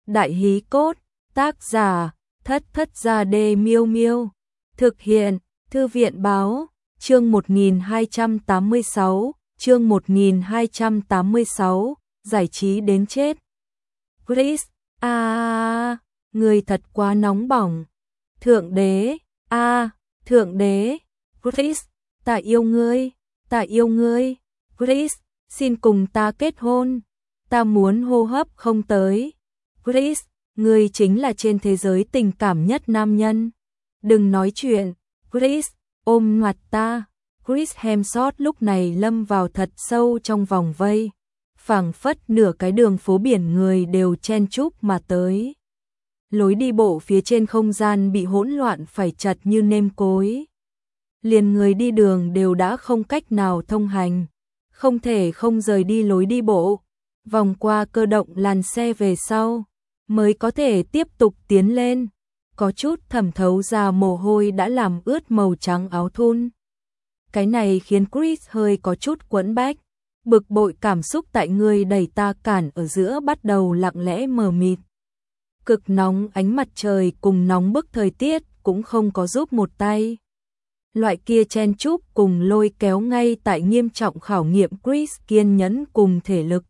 Đại hí cốt, tác giả, Thất Thất Gia Đê Miêu Miêu. Thực hiện, Thư viện báo, chương 1286, chương 1286, giải trí đến chết. Chris, người thật quá nóng bỏng. Thượng đế, thượng đế, Chris, ta yêu ngươi, ta yêu ngươi. Chris, xin cùng ta kết hôn. Ta muốn hô hấp không tới. Chris, ngươi chính là trên thế giới tình cảm nhất nam nhân. Đừng nói chuyện. Chris, ôm mặt ta. Chris Hemsworth lúc này lâm vào thật sâu trong vòng vây. Phảng phất nửa cái đường phố biển người đều chen chúc mà tới. Lối đi bộ phía trên không gian bị hỗn loạn phải chật như nêm cối. Liền người đi đường đều đã không cách nào thông hành. Không thể không rời đi lối đi bộ. Vòng qua cơ động làn xe về sau. Mới có thể tiếp tục tiến lên. Có chút thẩm thấu ra mồ hôi đã làm ướt màu trắng áo thun. Cái này khiến Chris hơi có chút quẫn bách. Bực bội cảm xúc tại người đẩy ta cản ở giữa bắt đầu lặng lẽ mờ mịt. Cực nóng ánh mặt trời cùng nóng bức thời tiết cũng không có giúp một tay. Loại kia chen chúc cùng lôi kéo ngay tại nghiêm trọng khảo nghiệm Chris kiên nhẫn cùng thể lực.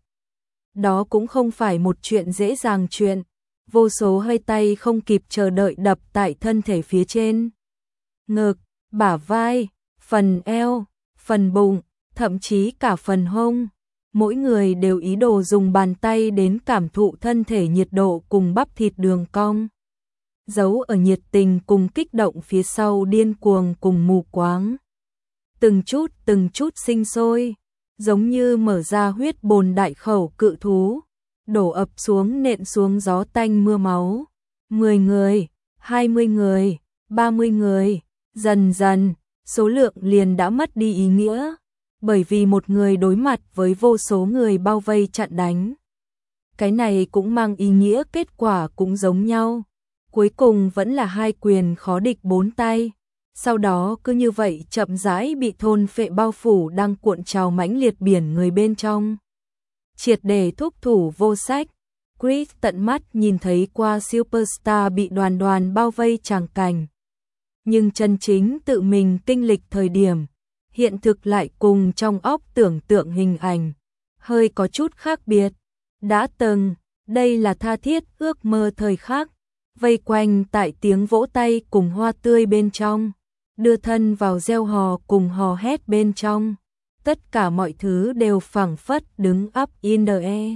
Đó cũng không phải một chuyện dễ dàng chuyện. Vô số hơi tay không kịp chờ đợi đập tại thân thể phía trên. Ngực, bả vai, phần eo, phần bụng, thậm chí cả phần hông. Mỗi người đều ý đồ dùng bàn tay đến cảm thụ thân thể nhiệt độ cùng bắp thịt đường cong. Giấu ở nhiệt tình cùng kích động phía sau điên cuồng cùng mù quáng. Từng chút sinh sôi, giống như mở ra huyết bồn đại khẩu cự thú. Đổ ập xuống nện xuống gió tanh mưa máu. 10 người, 20 người, 30 người, dần dần, số lượng liền đã mất đi ý nghĩa. Bởi vì một người đối mặt với vô số người bao vây chặn đánh. Cái này cũng mang ý nghĩa kết quả cũng giống nhau. Cuối cùng vẫn là hai quyền khó địch bốn tay. Sau đó cứ như vậy chậm rãi bị thôn phệ bao phủ đang cuộn trào mãnh liệt biển người bên trong. Triệt để thúc thủ vô sách. Chris tận mắt nhìn thấy qua Superstar bị đoàn đoàn bao vây tràng cảnh. Nhưng chân chính tự mình kinh lịch thời điểm, hiện thực lại cùng trong óc tưởng tượng hình ảnh. Hơi có chút khác biệt. Đã từng, đây là tha thiết ước mơ thời khắc. Vây quanh tại tiếng vỗ tay cùng hoa tươi bên trong. Đưa thân vào reo hò cùng hò hét bên trong. Tất cả mọi thứ đều phảng phất đứng up in the air.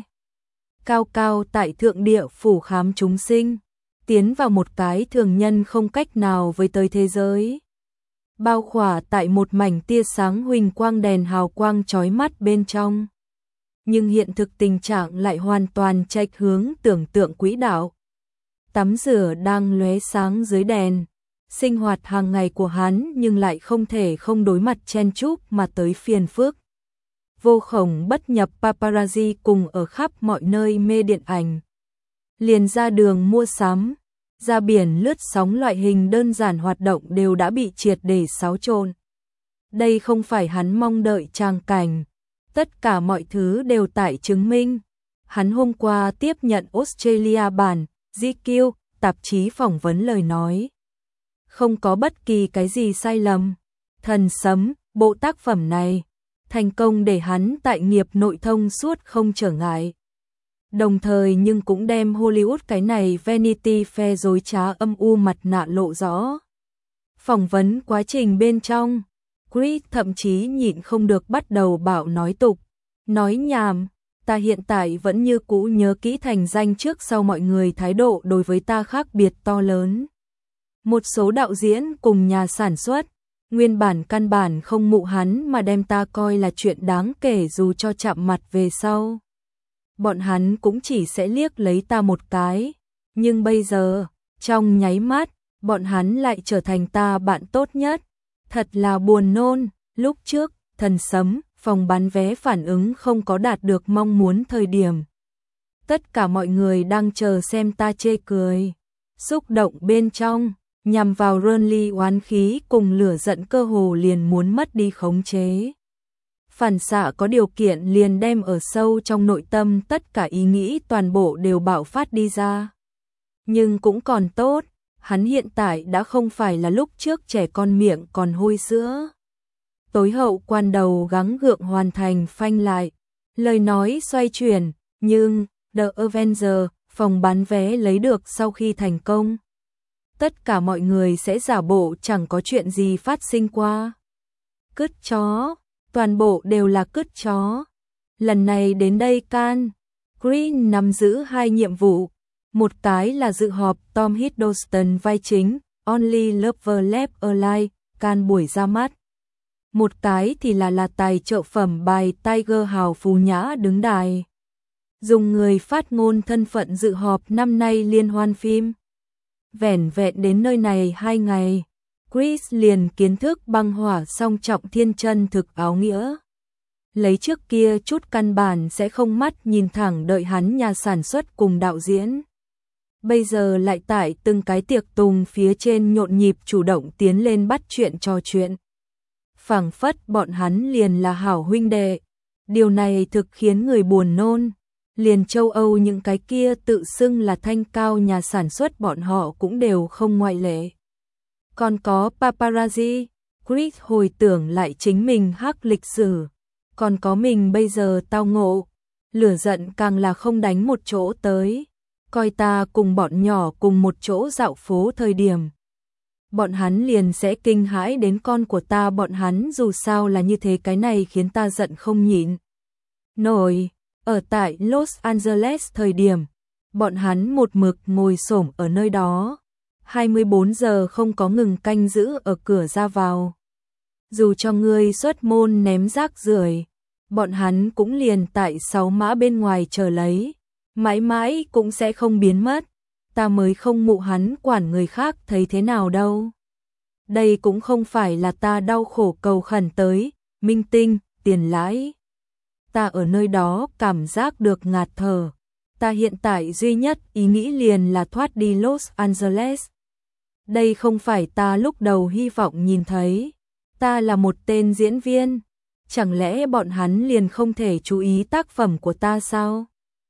Cao cao tại thượng địa phủ khám chúng sinh. Tiến vào một cái thường nhân không cách nào với tới thế giới. Bao khỏa tại một mảnh tia sáng huỳnh quang đèn hào quang chói mắt bên trong. Nhưng hiện thực tình trạng lại hoàn toàn chệch hướng tưởng tượng quỹ đạo. Tắm rửa đang lóe sáng dưới đèn. Sinh hoạt hàng ngày của hắn nhưng lại không thể không đối mặt chen chúc mà tới phiền phức. Vô khổng bất nhập paparazzi cùng ở khắp mọi nơi mê điện ảnh. Liền ra đường mua sắm, ra biển lướt sóng loại hình đơn giản hoạt động đều đã bị triệt để xáo trộn. Đây không phải hắn mong đợi tràng cảnh. Tất cả mọi thứ đều tại chứng minh. Hắn hôm qua tiếp nhận Australia bản GQ tạp chí phỏng vấn lời nói. Không có bất kỳ cái gì sai lầm. Thần sấm, bộ tác phẩm này, thành công để hắn tại nghiệp nội thông suốt không trở ngại. Đồng thời nhưng cũng đem Hollywood cái này Vanity Fair dối trá âm u mặt nạ lộ rõ. Phỏng vấn quá trình bên trong, Chris thậm chí nhịn không được bắt đầu bạo nói tục, nói nhảm. Ta hiện tại vẫn như cũ nhớ kỹ thành danh trước sau mọi người thái độ đối với ta khác biệt to lớn. Một số đạo diễn cùng nhà sản xuất, nguyên bản căn bản không mụ hắn mà đem ta coi là chuyện đáng kể dù cho chạm mặt về sau. Bọn hắn cũng chỉ sẽ liếc lấy ta một cái. Nhưng bây giờ, trong nháy mắt, bọn hắn lại trở thành ta bạn tốt nhất. Thật là buồn nôn. Lúc trước, thần sấm, phòng bán vé phản ứng không có đạt được mong muốn thời điểm. Tất cả mọi người đang chờ xem ta chê cười. Xúc động bên trong, nhằm vào Rurnley oán khí cùng lửa giận cơ hồ liền muốn mất đi khống chế. phản xạ có điều kiện liền đem ở sâu trong nội tâm tất cả ý nghĩ toàn bộ đều bạo phát đi ra. Nhưng cũng còn tốt, hắn hiện tại đã không phải là lúc trước trẻ con miệng còn hôi sữa. Tối hậu quan đầu gắng gượng hoàn thành phanh lại, lời nói xoay chuyển, nhưng The Avenger, phòng bán vé lấy được sau khi thành công. Tất cả mọi người sẽ giả bộ chẳng có chuyện gì phát sinh qua. Cứt chó, toàn bộ đều là cứt chó. Lần này đến đây Cannes, Green nắm giữ 2 nhiệm vụ. Một cái là dự họp Tom Hiddleston vai chính, Only Lover Left Alive, Cannes buổi ra mắt. Một cái thì là tài trợ phẩm bài Tiger hào phú nhã đứng đài. Dùng người phát ngôn thân phận dự họp năm nay liên hoan phim. Vẻn vẹn đến nơi này 2 ngày, Chris liền kiến thức băng hỏa song trọng thiên chân thực áo nghĩa. Lấy trước kia chút căn bản sẽ không mắt nhìn thẳng đợi hắn nhà sản xuất cùng đạo diễn. Bây giờ lại tại từng cái tiệc tùng phía trên nhộn nhịp chủ động tiến lên bắt chuyện trò chuyện. Phảng phất bọn hắn liền là hảo huynh đệ. Điều này thực khiến người buồn nôn. Liền châu Âu những cái kia tự xưng là thanh cao nhà sản xuất bọn họ cũng đều không ngoại lệ. Còn có paparazzi, Chris hồi tưởng lại chính mình hắc lịch sử. Còn có mình bây giờ tao ngộ. Lửa giận càng là không đánh một chỗ tới. Coi ta cùng bọn nhỏ cùng một chỗ dạo phố thời điểm. Bọn hắn liền sẽ kinh hãi đến con của ta, bọn hắn dù sao là như thế, cái này khiến ta giận không nhịn nổi. Ở tại Los Angeles thời điểm, bọn hắn một mực ngồi xổm ở nơi đó, 24 giờ không có ngừng canh giữ ở cửa ra vào. Dù cho ngươi xuất môn ném rác rưởi, bọn hắn cũng liền tại 6 mã bên ngoài chờ lấy, mãi mãi cũng sẽ không biến mất. Ta mới không mụ hắn quản người khác thấy thế nào đâu. Đây cũng không phải là ta đau khổ cầu khẩn tới, minh tinh, tiền lãi. Ta ở nơi đó cảm giác được ngạt thở. Ta hiện tại duy nhất ý nghĩ liền là thoát đi Los Angeles. Đây không phải ta lúc đầu hy vọng nhìn thấy. Ta là một tên diễn viên. Chẳng lẽ bọn hắn liền không thể chú ý tác phẩm của ta sao?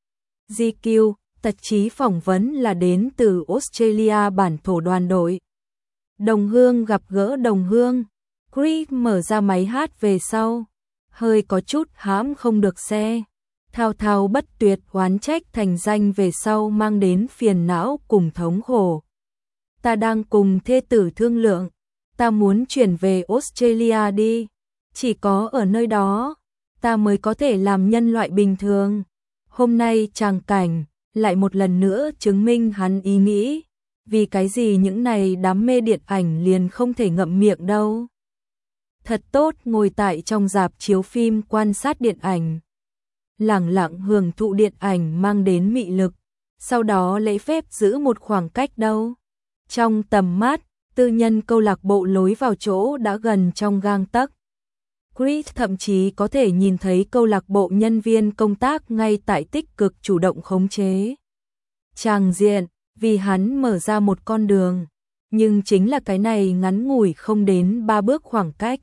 GQ, tạp chí phỏng vấn là đến từ Australia bản thổ đoàn đội. Đồng hương gặp gỡ đồng hương. Chris mở ra máy hát về sau. Hơi có chút hãm không được xe. Thao thao bất tuyệt oán trách thành danh về sau mang đến phiền não cùng thống khổ. Ta đang cùng thê tử thương lượng. Ta muốn chuyển về Australia đi. Chỉ có ở nơi đó, ta mới có thể làm nhân loại bình thường. Hôm nay tràng cảnh lại một lần nữa chứng minh hắn ý nghĩ. Vì cái gì những này đám mê điện ảnh liền không thể ngậm miệng đâu. Thật tốt ngồi tại trong rạp chiếu phim quan sát điện ảnh. Lẳng lặng hưởng thụ điện ảnh mang đến mị lực. Sau đó lễ phép giữ một khoảng cách đâu. Trong tầm mắt, tư nhân câu lạc bộ lối vào chỗ đã gần trong gang tấc. Chris thậm chí có thể nhìn thấy câu lạc bộ nhân viên công tác ngay tại tích cực chủ động khống chế tràng diện, vì hắn mở ra một con đường, nhưng chính là cái này ngắn ngủi không đến 3 bước khoảng cách,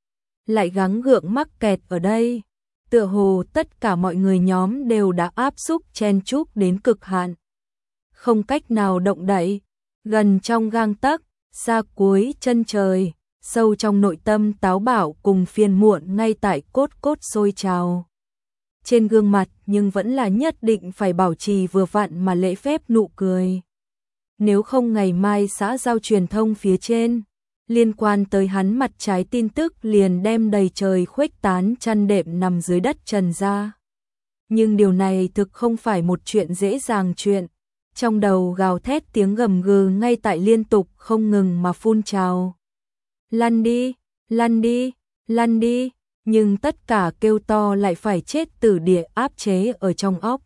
lại gắng gượng mắc kẹt ở đây. Tựa hồ tất cả mọi người nhóm đều đã áp xúc chen chúc đến cực hạn, không cách nào động đậy, gần trong gang tấc, xa cuối chân trời. Sâu trong nội tâm táo bạo cùng phiền muộn ngay tại cốt cốt sôi trào. Trên gương mặt nhưng vẫn là nhất định phải bảo trì vừa vặn mà lễ phép nụ cười. Nếu không ngày mai xã giao truyền thông phía trên, liên quan tới hắn mặt trái tin tức liền đem đầy trời khuếch tán chăn đệm nằm dưới đất trần ra. Nhưng điều này thực không phải một chuyện dễ dàng chuyện. Trong đầu gào thét tiếng gầm gừ ngay tại liên tục không ngừng mà phun trào. Lăn đi, lăn đi, lăn đi, nhưng tất cả kêu to lại phải chết tử địa áp chế ở trong óc.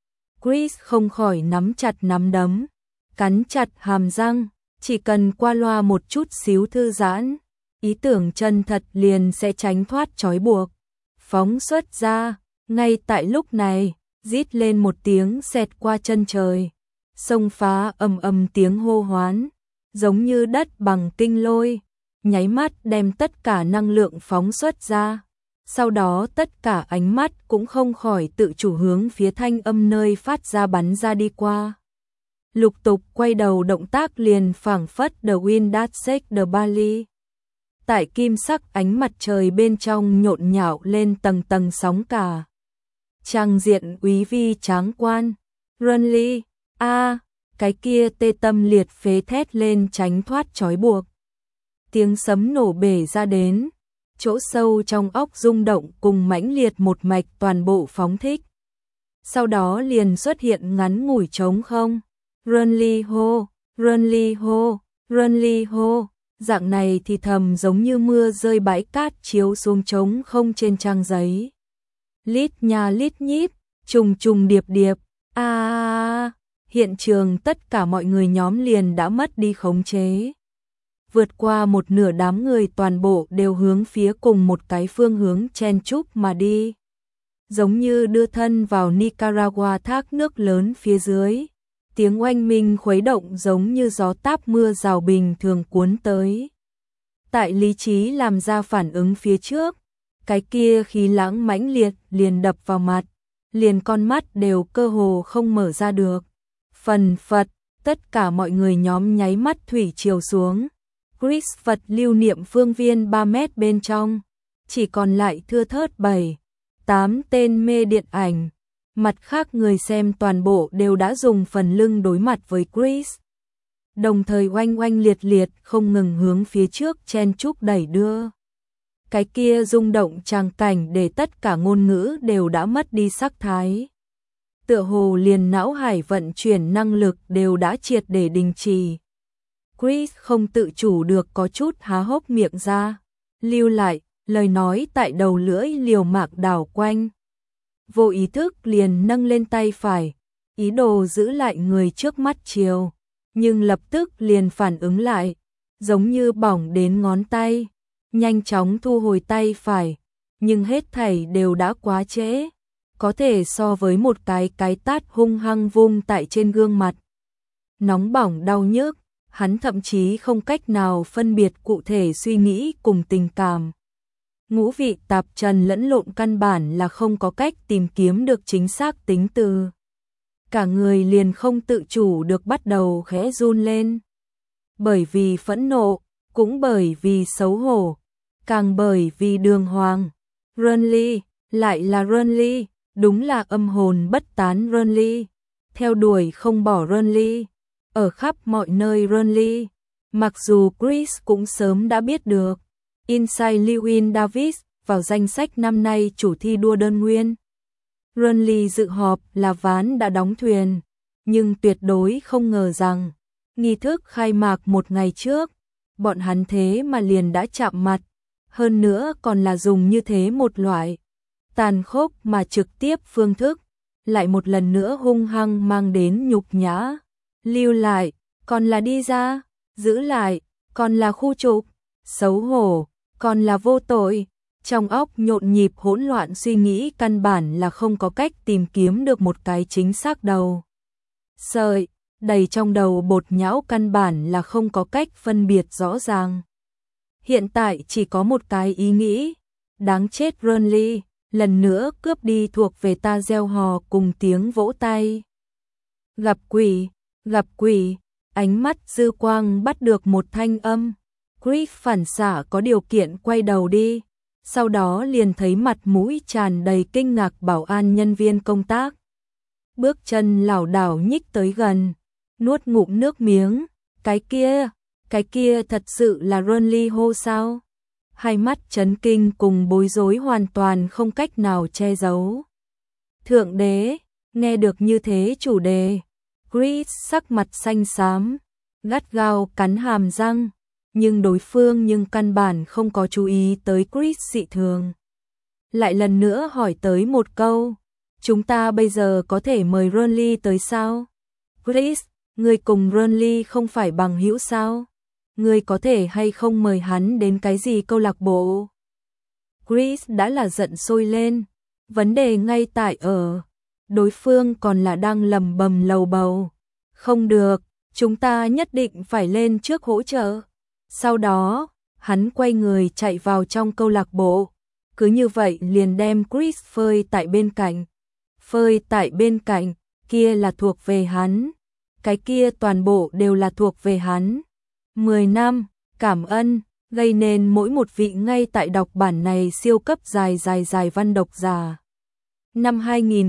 Chris không khỏi nắm chặt nắm đấm, cắn chặt hàm răng, chỉ cần qua loa một chút xíu thư giãn, ý tưởng chân thật liền sẽ tránh thoát trói buộc. Phóng xuất ra, ngay tại lúc này, rít lên một tiếng xẹt qua chân trời, xông phá ầm ầm tiếng hô hoán, giống như đất bằng kinh lôi. Nháy mắt đem tất cả năng lượng phóng xuất ra. Sau đó tất cả ánh mắt cũng không khỏi tự chủ hướng phía thanh âm nơi phát ra bắn ra đi qua. Lục tục quay đầu động tác liền phảng phất The Wind That Shakes the Valley. Tại kim sắc ánh mặt trời bên trong nhộn nhạo lên tầng tầng sóng cả. Trang diện úy vi tráng quan. Renly, cái kia tê tâm liệt phế thét lên tránh thoát trói buộc. Tiếng sấm nổ bể ra đến, chỗ sâu trong óc rung động cùng mãnh liệt một mạch toàn bộ phóng thích. Sau đó liền xuất hiện ngắn ngủi trống không. Renly hô, Renly hô, Renly hô. Dạng này thì thầm giống như mưa rơi bãi cát chiếu xuống trống không trên trang giấy. Lít nha lít nhít, trùng trùng điệp điệp. Hiện trường tất cả mọi người nhóm liền đã mất đi khống chế. Vượt qua một nửa đám người toàn bộ đều hướng phía cùng một cái phương hướng chen chúc mà đi. Giống như đưa thân vào Nicaragua thác nước lớn phía dưới. Tiếng oanh minh khuấy động giống như gió táp mưa rào bình thường cuốn tới. Tại lý trí làm ra phản ứng phía trước, cái kia khí lãng mãnh liệt liền đập vào mặt, liền con mắt đều cơ hồ không mở ra được. Phần phật, tất cả mọi người nhóm nháy mắt thủy chiều xuống. Chris Phật lưu niệm phương viên 3 mét bên trong, chỉ còn lại thưa thớt 7-8 tên mê điện ảnh. Mặt khác người xem toàn bộ đều đã dùng phần lưng đối mặt với Chris. Đồng thời oanh oanh liệt liệt không ngừng hướng phía trước chen chúc đẩy đưa. Cái kia rung động tràng cảnh để tất cả ngôn ngữ đều đã mất đi sắc thái. Tựa hồ liền não hải vận chuyển năng lực đều đã triệt để đình trì. Chris không tự chủ được có chút há hốc miệng ra. Lưu lại, lời nói tại đầu lưỡi liều mạng đảo quanh. Vô ý thức liền nâng lên tay phải, ý đồ giữ lại người trước mắt chiều, nhưng lập tức liền phản ứng lại, giống như bỏng đến ngón tay, nhanh chóng thu hồi tay phải, nhưng hết thảy đều đã quá trễ, có thể so với một cái tát hung hăng vung tại trên gương mặt. Nóng bỏng đau nhức, hắn thậm chí không cách nào phân biệt cụ thể suy nghĩ cùng tình cảm. Ngũ vị tạp trần lẫn lộn căn bản là không có cách tìm kiếm được chính xác tính từ. Cả người liền không tự chủ được bắt đầu khẽ run lên. Bởi vì phẫn nộ, cũng bởi vì xấu hổ, càng bởi vì đường hoàng. Renly, lại là Renly, đúng là âm hồn bất tán Renly. Theo đuổi không bỏ Renly, ở khắp mọi nơi Renly. Mặc dù Chris cũng sớm đã biết được. Inside Llewyn Davis vào danh sách năm nay chủ thi đua đơn nguyên. Renly dự họp là ván đã đóng thuyền, nhưng tuyệt đối không ngờ rằng, nghi thức khai mạc một ngày trước, bọn hắn thế mà liền đã chạm mặt, hơn nữa còn là dùng như thế một loại tàn khốc mà trực tiếp phương thức, lại một lần nữa hung hăng mang đến nhục nhã. Lưu lại, còn là đi ra, giữ lại, còn là khu trục, xấu hổ, còn là vô tội. Trong óc nhộn nhịp hỗn loạn suy nghĩ căn bản là không có cách tìm kiếm được một cái chính xác đầu. Sợi, đầy trong đầu bột nhão căn bản là không có cách phân biệt rõ ràng. Hiện tại chỉ có một cái ý nghĩ, đáng chết Renly, lần nữa cướp đi thuộc về ta gieo hò cùng tiếng vỗ tay. Gặp quỷ, ánh mắt dư quang bắt được một thanh âm. Chris phản xạ có điều kiện quay đầu đi, sau đó liền thấy mặt mũi tràn đầy kinh ngạc bảo an nhân viên công tác. Bước chân lảo đảo nhích tới gần, nuốt ngụm nước miếng, cái kia thật sự là Renly hô sao? Hai mắt chấn kinh cùng bối rối hoàn toàn không cách nào che giấu. Thượng đế, nghe được như thế chủ đề, Chris sắc mặt xanh xám, gắt gao cắn hàm răng. Nhưng đối phương căn bản không có chú ý tới Chris dị thường. Lại lần nữa hỏi tới một câu, chúng ta bây giờ có thể mời Renly tới sao? Chris, người cùng Renly không phải bằng hữu sao? Người có thể hay không mời hắn đến cái gì câu lạc bộ? Chris đã là giận sôi lên, vấn đề ngay tại ở, đối phương còn là đang lầm bầm lầu bầu. Không được, chúng ta nhất định phải lên trước hỗ trợ. Sau đó, hắn quay người chạy vào trong câu lạc bộ, cứ như vậy liền đem Chris phơi tại bên cạnh. Phơi tại bên cạnh, kia là thuộc về hắn. Cái kia toàn bộ đều là thuộc về hắn. 10 năm, cảm ơn, gây nên mỗi một vị ngay tại đọc bản này siêu cấp dài văn độc giả. Năm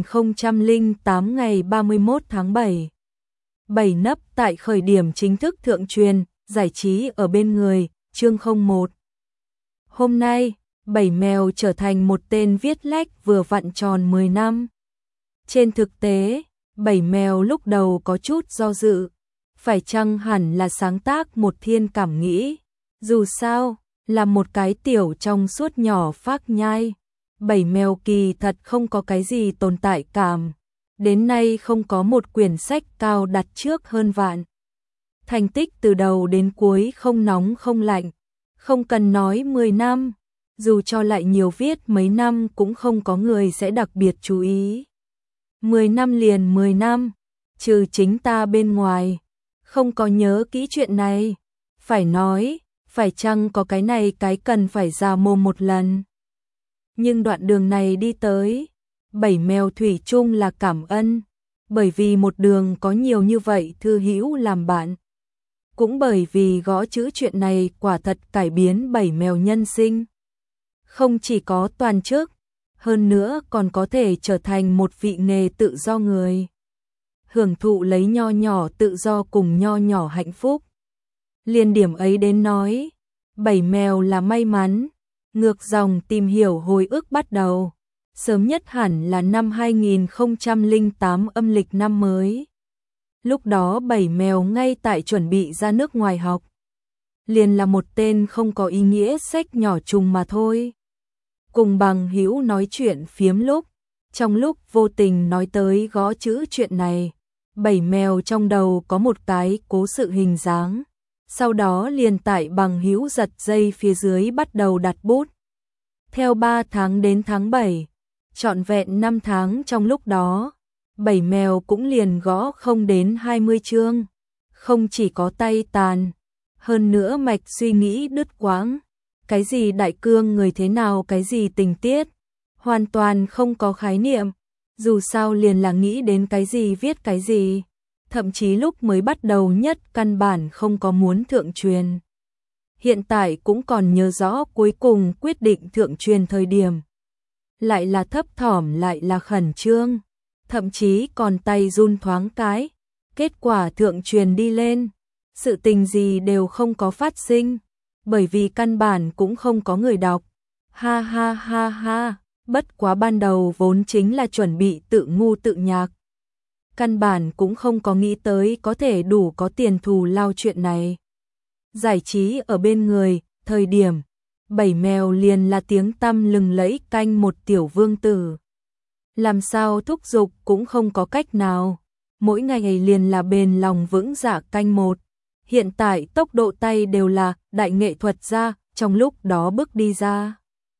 2008 ngày 31 tháng 7. 7 nấp tại khởi điểm chính thức thượng truyền, giải trí ở bên người, chương 01. Hôm nay, Bảy Mèo trở thành một tên viết lách vừa vặn tròn 10 năm. Trên thực tế, Bảy Mèo lúc đầu có chút do dự, phải chăng hẳn là sáng tác một thiên cảm nghĩ. Dù sao, là một cái tiểu trong suốt nhỏ phác nhai. Bảy Mèo kỳ thật không có cái gì tồn tại cảm. Đến nay không có một quyển sách cao đặt trước hơn vạn. Thành tích từ đầu đến cuối không nóng không lạnh. Không cần nói 10 năm. Dù cho lại nhiều viết mấy năm cũng không có người sẽ đặc biệt chú ý. 10 năm liền 10 năm. Trừ chính ta bên ngoài. Không có nhớ kỹ chuyện này. Phải nói, phải chăng có cái này cái cần phải ra mồm một lần. Nhưng đoạn đường này đi tới, Bảy Mèo thủy chung là cảm ơn, bởi vì một đường có nhiều như vậy thư hữu làm bạn. Cũng bởi vì gõ chữ chuyện này quả thật cải biến Bảy Mèo nhân sinh. Không chỉ có toàn chức, hơn nữa còn có thể trở thành một vị nghề tự do người. Hưởng thụ lấy nho nhỏ tự do cùng nho nhỏ hạnh phúc. Liên điểm ấy đến nói, Bảy Mèo là may mắn. Ngược dòng tìm hiểu hồi ức bắt đầu, sớm nhất hẳn là năm 2008 âm lịch năm mới. Lúc đó Bảy Mèo ngay tại chuẩn bị ra nước ngoài học. Liền là một tên không có ý nghĩa sách nhỏ trùng mà thôi. Cùng bằng hữu nói chuyện phiếm lúc, trong lúc vô tình nói tới gõ chữ chuyện này, Bảy Mèo trong đầu có một cái cố sự hình dáng. Sau đó liền tại bằng hữu giật dây phía dưới bắt đầu đặt bút. Theo 3 tháng đến tháng 7, trọn vẹn 5 tháng trong lúc đó, Bảy Mèo cũng liền gõ không đến 20 chương. Không chỉ có tay tàn, hơn nữa mạch suy nghĩ đứt quãng. Cái gì đại cương người thế nào, cái gì tình tiết, hoàn toàn không có khái niệm. Dù sao liền là nghĩ đến cái gì viết cái gì. Thậm chí lúc mới bắt đầu nhất căn bản không có muốn thượng truyền. Hiện tại cũng còn nhớ rõ cuối cùng quyết định thượng truyền thời điểm. Lại là thấp thỏm lại là khẩn trương. Thậm chí còn tay run thoáng cái. Kết quả thượng truyền đi lên. Sự tình gì đều không có phát sinh. Bởi vì căn bản cũng không có người đọc. Ha ha ha ha. Bất quá ban đầu vốn chính là chuẩn bị tự ngu tự nhạc. Căn bản cũng không có nghĩ tới có thể đủ có tiền thù lao chuyện này. Giải trí ở bên người, thời điểm, Bảy Mèo liền là tiếng tăm lừng lẫy canh một tiểu vương tử. Làm sao thúc giục cũng không có cách nào. Mỗi ngày liền là bền lòng vững dạ canh một. Hiện tại tốc độ tay đều là đại nghệ thuật gia, trong lúc đó bước đi ra.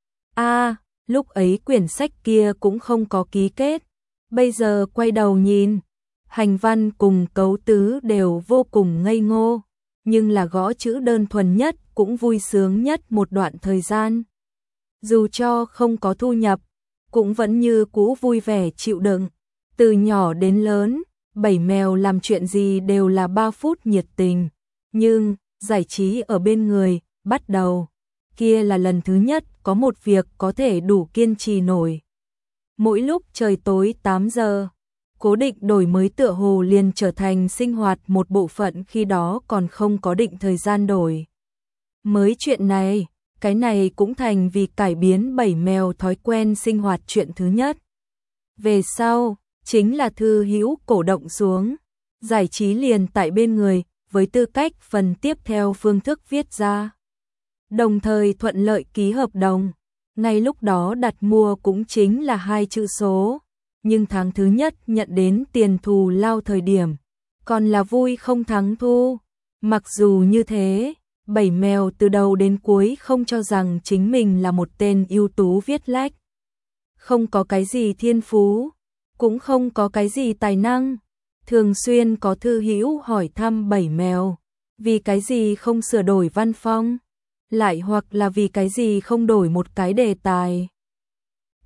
Lúc ấy quyển sách kia cũng không có ký kết. Bây giờ quay đầu nhìn, hành văn cùng cấu tứ đều vô cùng ngây ngô, nhưng là gõ chữ đơn thuần nhất cũng vui sướng nhất một đoạn thời gian. Dù cho không có thu nhập, cũng vẫn như cũ vui vẻ chịu đựng. Từ nhỏ đến lớn, Bảy Mèo làm chuyện gì đều là 3 phút nhiệt tình, nhưng giải trí ở bên người, bắt đầu. Kia là lần thứ nhất có một việc có thể đủ kiên trì nổi. Mỗi lúc trời tối 8 giờ, cố định đổi mới tựa hồ liền trở thành sinh hoạt một bộ phận, khi đó còn không có định thời gian đổi mới chuyện này. Cái này cũng thành vì cải biến Bảy Mèo thói quen sinh hoạt chuyện thứ nhất. Về sau, chính là thư hữu cổ động xuống, giải trí liền tại bên người, với tư cách phần tiếp theo phương thức viết ra. Đồng thời thuận lợi ký hợp đồng. Ngay lúc đó đặt mua cũng chính là 2 chữ số, nhưng tháng thứ nhất nhận đến tiền thù lao thời điểm, còn là vui không thắng thu. Mặc dù như thế, Bảy Mèo từ đầu đến cuối không cho rằng chính mình là một tên ưu tú viết lách. Không có cái gì thiên phú, cũng không có cái gì tài năng. Thường xuyên có thư hữu hỏi thăm Bảy Mèo, vì cái gì không sửa đổi văn phong, lại hoặc là vì cái gì không đổi một cái đề tài.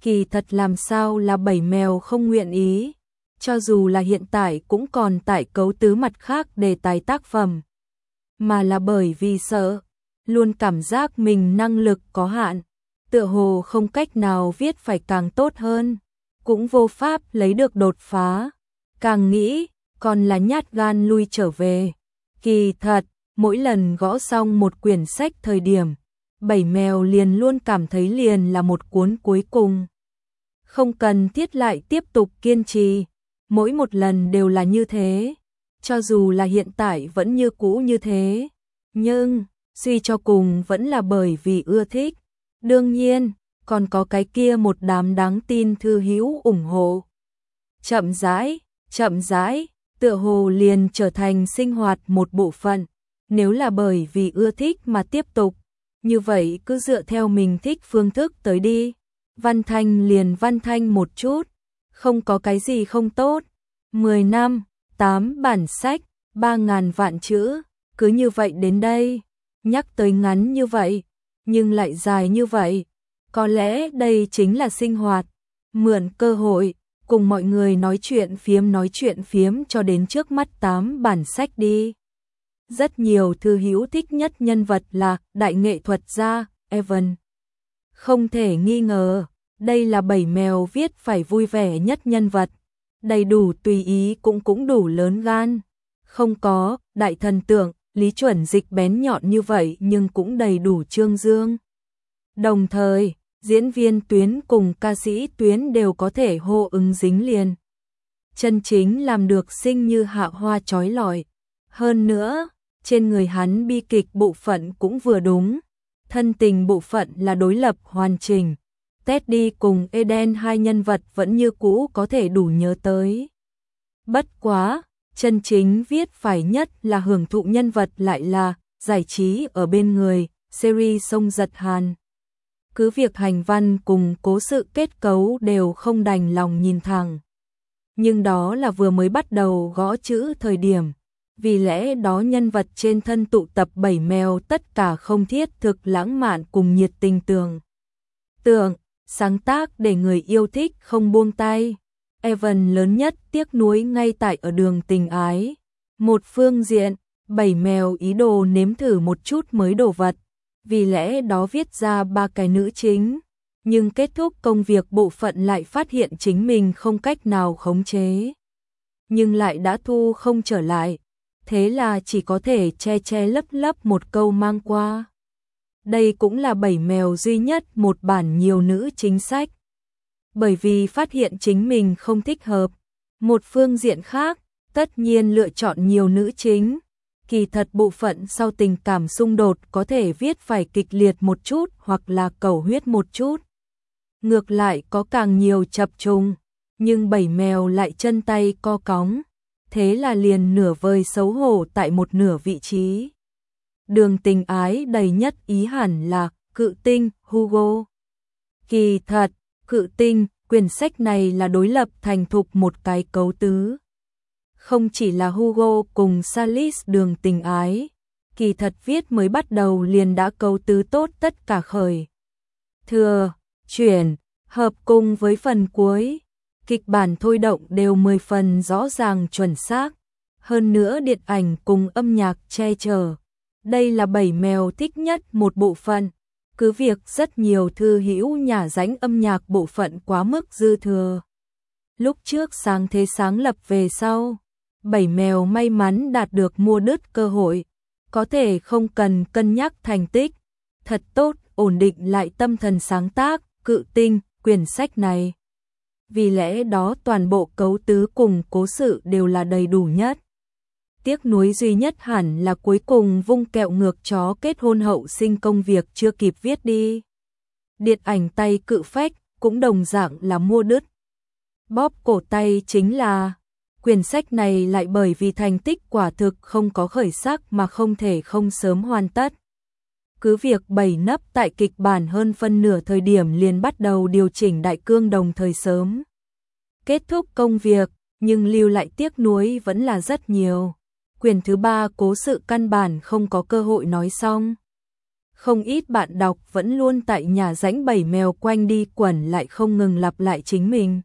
Kỳ thật làm sao là bảy mèo không nguyện ý, cho dù là hiện tại cũng còn tại cấu tứ mặt khác đề tài tác phẩm, mà là bởi vì sợ, luôn cảm giác mình năng lực có hạn, tựa hồ không cách nào viết phải càng tốt hơn, cũng vô pháp lấy được đột phá, càng nghĩ, còn là nhát gan lui trở về. Kỳ thật, mỗi lần gõ xong một quyển sách thời điểm, bảy mèo liền luôn cảm thấy liền là một cuốn cuối cùng. Không cần thiết lại tiếp tục kiên trì, mỗi một lần đều là như thế, cho dù là hiện tại vẫn như cũ như thế, nhưng suy cho cùng vẫn là bởi vì ưa thích. Đương nhiên, còn có cái kia một đám đáng tin thư hữu ủng hộ. Chậm rãi, tựa hồ liền trở thành sinh hoạt một bộ phận. Nếu là bởi vì ưa thích mà tiếp tục, như vậy cứ dựa theo mình thích phương thức tới đi. Văn thanh liền văn thanh một chút, không có cái gì không tốt. 10 năm, 8 bản sách, 3.000 vạn chữ, cứ như vậy đến đây. Nhắc tới ngắn như vậy, nhưng lại dài như vậy. Có lẽ đây chính là sinh hoạt. Mượn cơ hội, cùng mọi người nói chuyện phiếm cho đến trước mắt 8 bản sách đi. Rất nhiều thư hữu thích nhất nhân vật là đại nghệ thuật gia Evan. Không thể nghi ngờ, đây là bảy mèo viết phải vui vẻ nhất nhân vật. Đầy đủ tùy ý cũng đủ lớn gan. Không có đại thần tượng, lý chuẩn dịch bén nhọn như vậy nhưng cũng đầy đủ trương dương. Đồng thời, diễn viên tuyến cùng ca sĩ tuyến đều có thể hô ứng dính liền. Chân chính làm được xinh như hạ hoa chói lọi. Hơn nữa, trên người hắn bi kịch bộ phận cũng vừa đúng. Thân tình bộ phận là đối lập hoàn chỉnh. Teddy cùng Eden hai nhân vật vẫn như cũ có thể đủ nhớ tới. Bất quá, chân chính viết phải nhất là hưởng thụ nhân vật lại là giải trí ở bên người, series sông giật hàn. Cứ việc hành văn cùng cố sự kết cấu đều không đành lòng nhìn thẳng. Nhưng đó là vừa mới bắt đầu gõ chữ thời điểm. Vì lẽ đó nhân vật trên thân tụ tập bảy mèo tất cả không thiết thực lãng mạn cùng nhiệt tình tưởng, sáng tác để người yêu thích không buông tay. Evan lớn nhất tiếc nuối ngay tại ở đường tình ái. Một phương diện, bảy mèo ý đồ nếm thử một chút mới đồ vật, vì lẽ đó viết ra 3 cái nữ chính, nhưng kết thúc công việc bộ phận lại phát hiện chính mình không cách nào khống chế. Nhưng lại đã thu không trở lại, thế là chỉ có thể che lấp một câu mang qua. Đây cũng là bảy mèo duy nhất một bản nhiều nữ chính sách. Bởi vì phát hiện chính mình không thích hợp. Một phương diện khác, tất nhiên lựa chọn nhiều nữ chính. Kỳ thật bộ phận sau tình cảm xung đột có thể viết phải kịch liệt một chút hoặc là cầu huyết một chút. Ngược lại có càng nhiều chập trùng, nhưng bảy mèo lại chân tay co cóng. Thế là liền nửa vời xấu hổ tại một nửa vị trí. Đường tình ái đầy nhất ý hẳn là Cự tinh Hugo. Kỳ thật, Cự tinh, quyển sách này là đối lập thành thục một cái cấu tứ. Không chỉ là Hugo cùng Salis đường tình ái, kỳ thật viết mới bắt đầu liền đã cấu tứ tốt tất cả khởi. Thừa, chuyển, hợp cùng với phần cuối, kịch bản thôi động đều 10 phần rõ ràng chuẩn xác, hơn nữa điện ảnh cùng âm nhạc che chở. Đây là bảy mèo thích nhất một bộ phận, cứ việc rất nhiều thư hữu nhả dánh âm nhạc bộ phận quá mức dư thừa. Lúc trước sáng thế sáng lập về sau, bảy mèo may mắn đạt được mua đứt cơ hội, có thể không cần cân nhắc thành tích, thật tốt ổn định lại tâm thần sáng tác, Cự tinh, quyển sách này. Vì lẽ đó toàn bộ cấu tứ cùng cố sự đều là đầy đủ nhất. Tiếc nuối duy nhất hẳn là cuối cùng vung kẹo ngược chó kết hôn hậu sinh công việc chưa kịp viết đi. Điện ảnh tay cự phách cũng đồng dạng là mua đứt. Bóp cổ tay chính là quyển sách này lại bởi vì thành tích quả thực không có khởi sắc mà không thể không sớm hoàn tất. Cứ việc bày nấp tại kịch bản hơn phân nửa thời điểm liền bắt đầu điều chỉnh đại cương đồng thời sớm. Kết thúc công việc, nhưng lưu lại tiếc nuối vẫn là rất nhiều. Quyển thứ 3 cố sự căn bản không có cơ hội nói xong. Không ít bạn đọc vẫn luôn tại nhà rãnh bảy mèo quanh đi quẩn lại không ngừng lặp lại chính mình.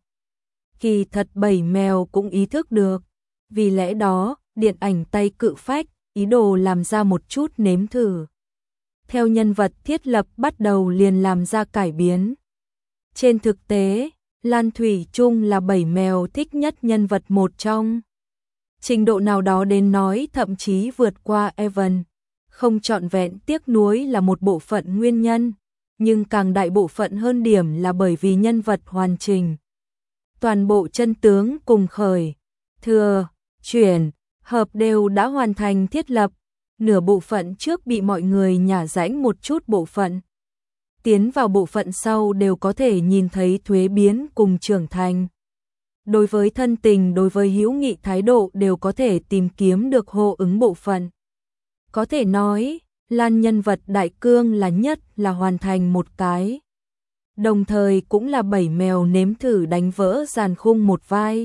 Kỳ thật bảy mèo cũng ý thức được, vì lẽ đó, điện ảnh tay cự phách, ý đồ làm ra một chút nếm thử. Theo nhân vật thiết lập bắt đầu liền làm ra cải biến. Trên thực tế, Lan Thủy Chung là bảy mèo thích nhất nhân vật một trong. Trình độ nào đó đến nói thậm chí vượt qua Evan. Không trọn vẹn tiếc nuối là một bộ phận nguyên nhân, nhưng càng đại bộ phận hơn điểm là bởi vì nhân vật hoàn chỉnh. Toàn bộ chân tướng cùng khởi, thừa, chuyển, hợp đều đã hoàn thành thiết lập, nửa bộ phận trước bị mọi người nhả rãnh một chút bộ phận. Tiến vào bộ phận sau đều có thể nhìn thấy thuế biến cùng trưởng thành. Đối với thân tình, đối với hữu nghị thái độ đều có thể tìm kiếm được hô ứng bộ phận. Có thể nói, Lan nhân vật đại cương là nhất là hoàn thành một cái. Đồng thời cũng là bảy mèo nếm thử đánh vỡ dàn khung một vai.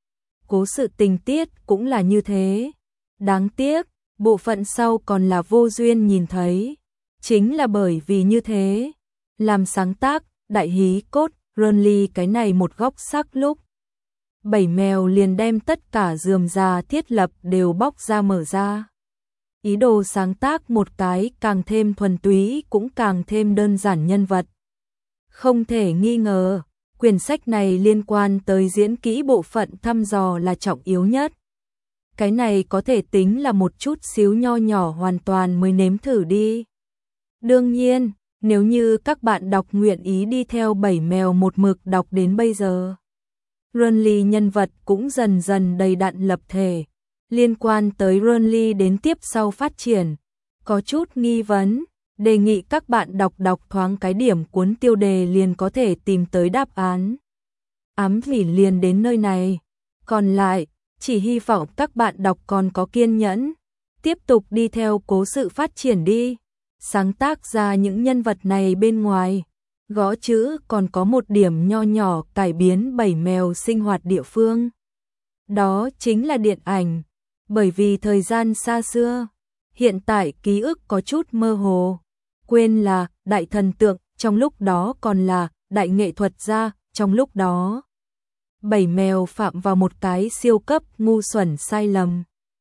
Cố sự tình tiết cũng là như thế. Đáng tiếc, bộ phận sau còn là vô duyên nhìn thấy. Chính là bởi vì như thế, làm sáng tác, đại hí cốt, Runly cái này một góc sắc lúc. Bảy mèo liền đem tất cả rườm rà thiết lập đều bóc ra mở ra. Ý đồ sáng tác một cái càng thêm thuần túy cũng càng thêm đơn giản nhân vật. Không thể nghi ngờ, quyển sách này liên quan tới diễn kỹ bộ phận thăm dò là trọng yếu nhất. Cái này có thể tính là một chút xíu nho nhỏ hoàn toàn mới nếm thử đi. Đương nhiên, nếu như các bạn đọc nguyện ý đi theo bảy mèo một mực đọc đến bây giờ, Runly nhân vật cũng dần dần đầy đặn lập thể. Liên quan tới Runly đến tiếp sau phát triển, có chút nghi vấn, đề nghị các bạn đọc thoáng cái điểm cuốn tiêu đề liền có thể tìm tới đáp án. Ám thủy liền đến nơi này, còn lại, chỉ hy vọng các bạn đọc còn có kiên nhẫn, tiếp tục đi theo cố sự phát triển đi, sáng tác ra những nhân vật này bên ngoài. Gõ chữ còn có một điểm nho nhỏ cải biến bảy mèo sinh hoạt địa phương. Đó chính là điện ảnh. Bởi vì thời gian xa xưa, hiện tại ký ức có chút mơ hồ, quên là đại thần tượng, trong lúc đó còn là đại nghệ thuật gia, trong lúc đó. Bảy mèo phạm vào một cái siêu cấp ngu xuẩn sai lầm.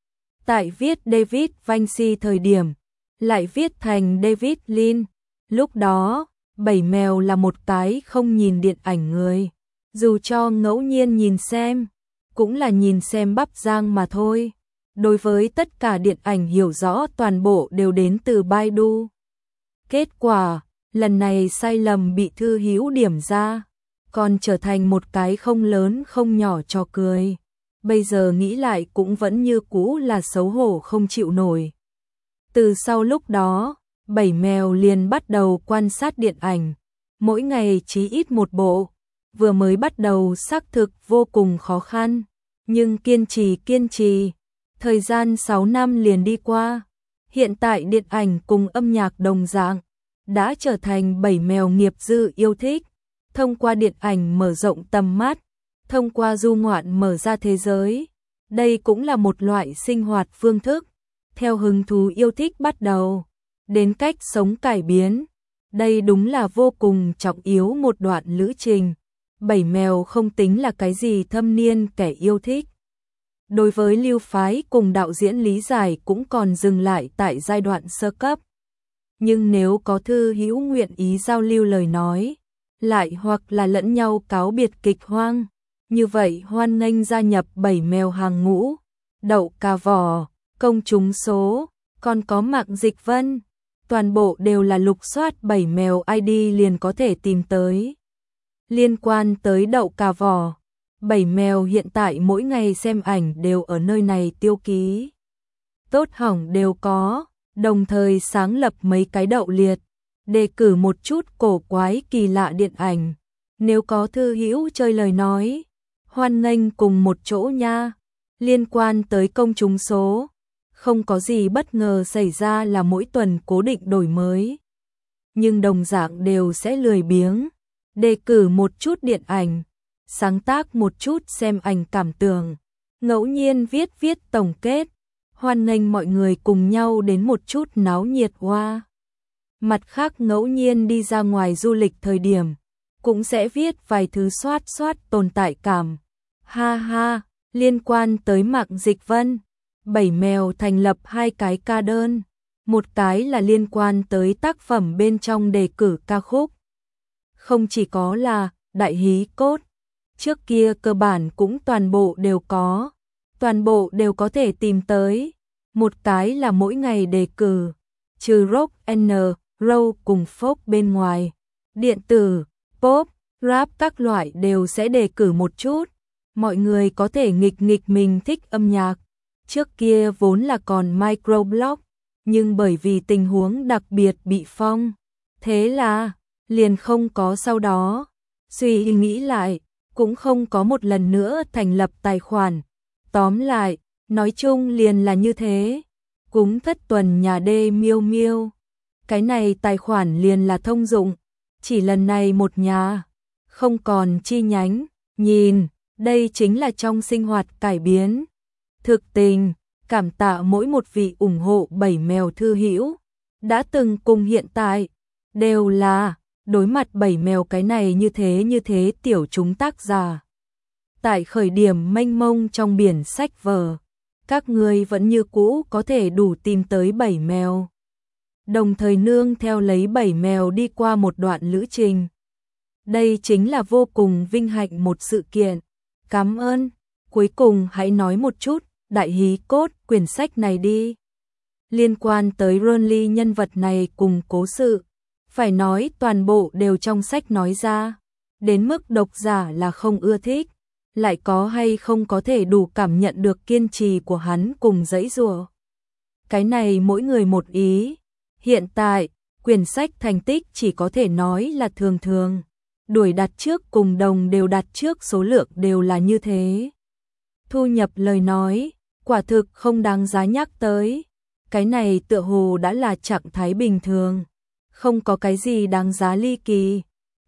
Tại viết David Vinci thời điểm, lại viết thành David Lynch, lúc đó, bảy mèo là một cái không nhìn điện ảnh người, dù cho ngẫu nhiên nhìn xem, cũng là nhìn xem bắp rang mà thôi. Đối với tất cả điện ảnh hiểu rõ toàn bộ đều đến từ Baidu. Kết quả, lần này sai lầm bị Thư Hữu điểm ra, còn trở thành một cái không lớn không nhỏ trò cười. Bây giờ nghĩ lại cũng vẫn như cũ là xấu hổ không chịu nổi. Từ sau lúc đó, bảy mèo liền bắt đầu quan sát điện ảnh, mỗi ngày chí ít một bộ. Vừa mới bắt đầu xác thực vô cùng khó khăn, nhưng kiên trì. Thời gian 6 năm liền đi qua, hiện tại điện ảnh cùng âm nhạc đồng dạng, đã trở thành bảy mèo nghiệp dư yêu thích, thông qua điện ảnh mở rộng tầm mắt, thông qua du ngoạn mở ra thế giới. Đây cũng là một loại sinh hoạt phương thức, theo hứng thú yêu thích bắt đầu, đến cách sống cải biến. Đây đúng là vô cùng trọng yếu một đoạn lữ trình. Bảy mèo không tính là cái gì thâm niên kẻ yêu thích. Đối với lưu phái cùng đạo diễn lý giải cũng còn dừng lại tại giai đoạn sơ cấp. Nhưng nếu có Thư Hữu nguyện ý giao lưu lời nói, lại hoặc là lẫn nhau cáo biệt kịch hoang, như vậy hoan nghênh gia nhập bảy mèo hàng ngũ. Đậu Cà Vỏ, Công Chúng Số, còn có Mạc Dịch Vân, toàn bộ đều là lục soát bảy mèo ID liền có thể tìm tới. Liên quan tới Đậu Cà Vỏ, bảy mèo hiện tại mỗi ngày xem ảnh đều ở nơi này tiêu ký. Tốt hỏng đều có, đồng thời sáng lập mấy cái đậu liệt, đề cử một chút cổ quái kỳ lạ điện ảnh. Nếu có Thư Hữu chơi lời nói, hoan nghênh cùng một chỗ nha. Liên quan tới Công Chúng Số, không có gì bất ngờ xảy ra là mỗi tuần cố định đổi mới. Nhưng đồng dạng đều sẽ lười biếng, đề cử một chút điện ảnh, sáng tác một chút xem ảnh cảm tưởng, ngẫu nhiên viết tổng kết, hoan nghênh mọi người cùng nhau đến một chút náo nhiệt hoa. Mặt khác ngẫu nhiên đi ra ngoài du lịch thời điểm, cũng sẽ viết vài thứ xoát xoát tồn tại cảm. Ha ha, liên quan tới Mạc Dịch Vân, Bảy Mèo thành lập 2 cái ca đơn. Một cái là liên quan tới tác phẩm bên trong đề cử ca khúc. Không chỉ có là đại hí cốt, trước kia cơ bản cũng toàn bộ đều có thể tìm tới. Một cái là mỗi ngày đề cử, trừ rock and roll cùng folk bên ngoài, điện tử, pop, rap các loại đều sẽ đề cử một chút. Mọi người có thể nghịch mình thích âm nhạc. Trước kia vốn là còn microblog, nhưng bởi vì tình huống đặc biệt bị phong, thế là liền không có sau đó. Suy nghĩ lại, cũng không có một lần nữa thành lập tài khoản. Tóm lại, nói chung liền là như thế. Cúng Thất Tuần nhà đê miêu miêu. Cái này tài khoản liền là thông dụng, chỉ lần này một nhà, không còn chi nhánh. Nhìn, đây chính là trong sinh hoạt cải biến. Thực tình, cảm tạ mỗi một vị ủng hộ Bảy Mèo thư hữu, đã từng cùng hiện tại, đều là đối mặt Bảy Mèo cái này như thế tiểu chúng tác giả. Tại khởi điểm mênh mông trong biển sách vở, các người vẫn như cũ có thể đủ tìm tới Bảy Mèo. Đồng thời nương theo lấy Bảy Mèo đi qua một đoạn lữ trình. Đây chính là vô cùng vinh hạnh một sự kiện. Cảm ơn. Cuối cùng hãy nói một chút, đại hí cốt quyển sách này đi. Liên quan tới Ronly nhân vật này cùng cố sự, phải nói toàn bộ đều trong sách nói ra. Đến mức độc giả là không ưa thích, lại có hay không có thể đủ cảm nhận được kiên trì của hắn cùng giãy giụa. Cái này mỗi người một ý. Hiện tại, quyển sách thành tích chỉ có thể nói là thường thường. Đuổi đặt trước cùng đồng đều đặt trước số lượng đều là như thế. Thu nhập lời nói, quả thực không đáng giá nhắc tới. Cái này tựa hồ đã là trạng thái bình thường. Không có cái gì đáng giá ly kỳ.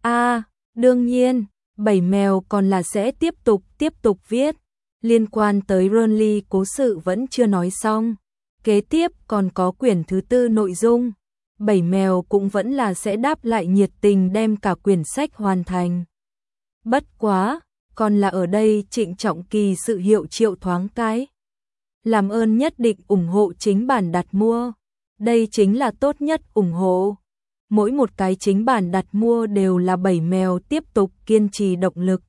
Đương nhiên, Bảy Mèo còn là sẽ tiếp tục viết. Liên quan tới Ronly cố sự vẫn chưa nói xong. Kế tiếp còn có quyển thứ 4 nội dung. Bảy Mèo cũng vẫn là sẽ đáp lại nhiệt tình đem cả quyển sách hoàn thành. Bất quá, còn là ở đây trịnh trọng kỳ sự hiệu triệu thoáng cái. Làm ơn nhất định ủng hộ chính bản đặt mua. Đây chính là tốt nhất ủng hộ. Mỗi một cái chính bản đặt mua đều là Bảy Mèo tiếp tục kiên trì động lực.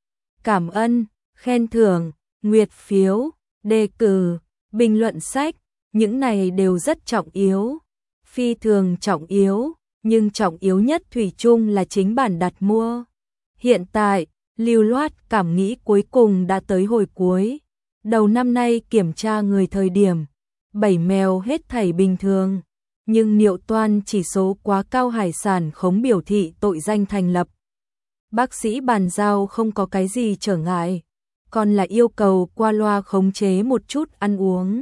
Cảm ơn, khen thưởng, nguyệt phiếu, đề cử, bình luận sách, những này đều rất trọng yếu. Phi thường trọng yếu, nhưng trọng yếu nhất thủy chung là chính bản đặt mua. Hiện tại, lưu loát cảm nghĩ cuối cùng đã tới hồi cuối. Đầu năm nay kiểm tra người thời điểm, Bảy Mèo hết thảy bình thường, nhưng Niệu Toan chỉ số quá cao hải sản khống biểu thị tội danh thành lập. Bác sĩ bàn giao không có cái gì trở ngại, còn là yêu cầu qua loa khống chế một chút ăn uống.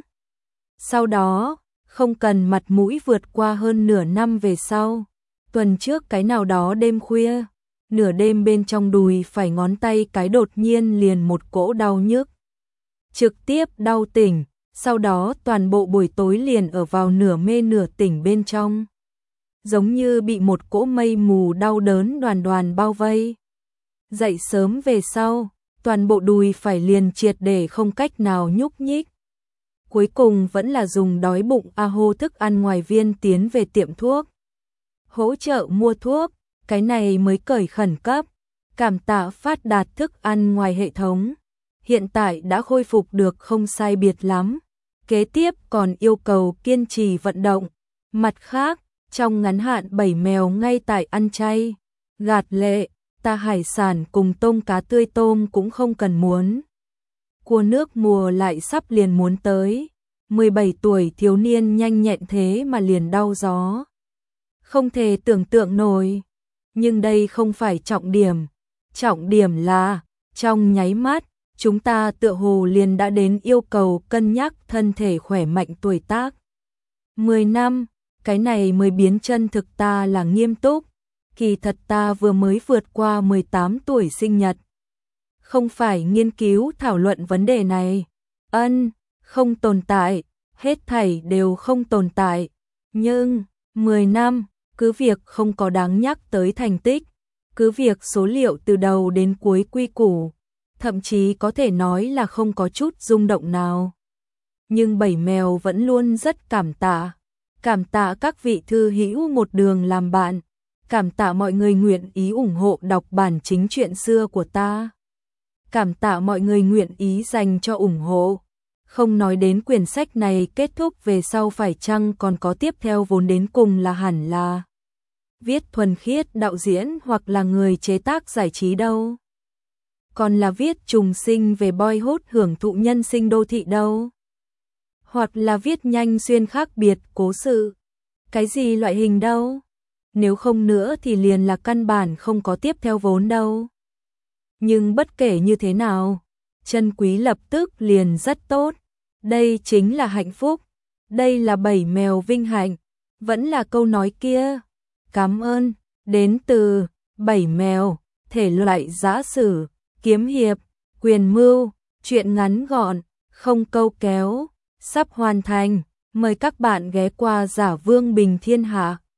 Sau đó, không cần mặt mũi vượt qua hơn nửa năm về sau. Tuần trước cái nào đó đêm khuya, nửa đêm bên trong đùi phải ngón tay cái đột nhiên liền một cỗ đau nhức. Trực tiếp đau tỉnh, sau đó toàn bộ buổi tối liền ở vào nửa mê nửa tỉnh bên trong. Giống như bị một cỗ mây mù đau đớn đoàn bao vây. Dậy sớm về sau, toàn bộ đùi phải liền triệt để không cách nào nhúc nhích. Cuối cùng vẫn là dùng đói bụng hô thức ăn ngoài viên tiến về tiệm thuốc. Hỗ trợ mua thuốc, cái này mới cởi khẩn cấp. Cảm tạ phát đạt thức ăn ngoài hệ thống. Hiện tại đã khôi phục được không sai biệt lắm. Kế tiếp còn yêu cầu kiên trì vận động. Mặt khác, trong ngắn hạn Bảy Mèo ngay tại ăn chay. Gạt lệ, ta hải sản cùng tôm cá tươi tôm cũng không cần muốn. Cua nước mùa lại sắp liền muốn tới. 17 tuổi thiếu niên nhanh nhẹn thế mà liền đau gió. Không thể tưởng tượng nổi. Nhưng đây không phải trọng điểm. Trọng điểm là, trong nháy mắt, chúng ta tựa hồ liền đã đến yêu cầu cân nhắc thân thể khỏe mạnh tuổi tác. 10 năm, cái này mới biến chân thực ta là nghiêm túc. Kỳ thật ta vừa mới vượt qua 18 tuổi sinh nhật. Không phải nghiên cứu thảo luận vấn đề này. Không tồn tại, hết thảy đều không tồn tại. Nhưng, 10 năm, cứ việc không có đáng nhắc tới thành tích, cứ việc số liệu từ đầu đến cuối quy củ, thậm chí có thể nói là không có chút rung động nào. Nhưng bảy mèo vẫn luôn rất cảm tạ các vị thư hữu một đường làm bạn, cảm tạ mọi người nguyện ý ủng hộ đọc bản chính truyện xưa của ta. Cảm tạ mọi người nguyện ý dành cho ủng hộ. Không nói đến quyển sách này kết thúc về sau phải chăng còn có tiếp theo, vốn đến cùng là hẳn là viết thuần khiết đạo diễn hoặc là người chế tác giải trí đâu. Còn là viết trùng sinh về boyhood hưởng thụ nhân sinh đô thị đâu. Hoặc là viết nhanh xuyên khác biệt cố sự. Cái gì loại hình đâu. Nếu không nữa thì liền là căn bản không có tiếp theo vốn đâu. Nhưng bất kể như thế nào, Chân Quý lập tức liền rất tốt. Đây chính là hạnh phúc. Đây là bảy mèo vinh hạnh. Vẫn là câu nói kia. Cảm ơn. Đến từ bảy mèo. Thể loại giã sử, kiếm hiệp, quyền mưu, truyện ngắn gọn, không câu kéo. Sắp hoàn thành. Mời các bạn ghé qua Giả Vương Bình Thiên Hạ.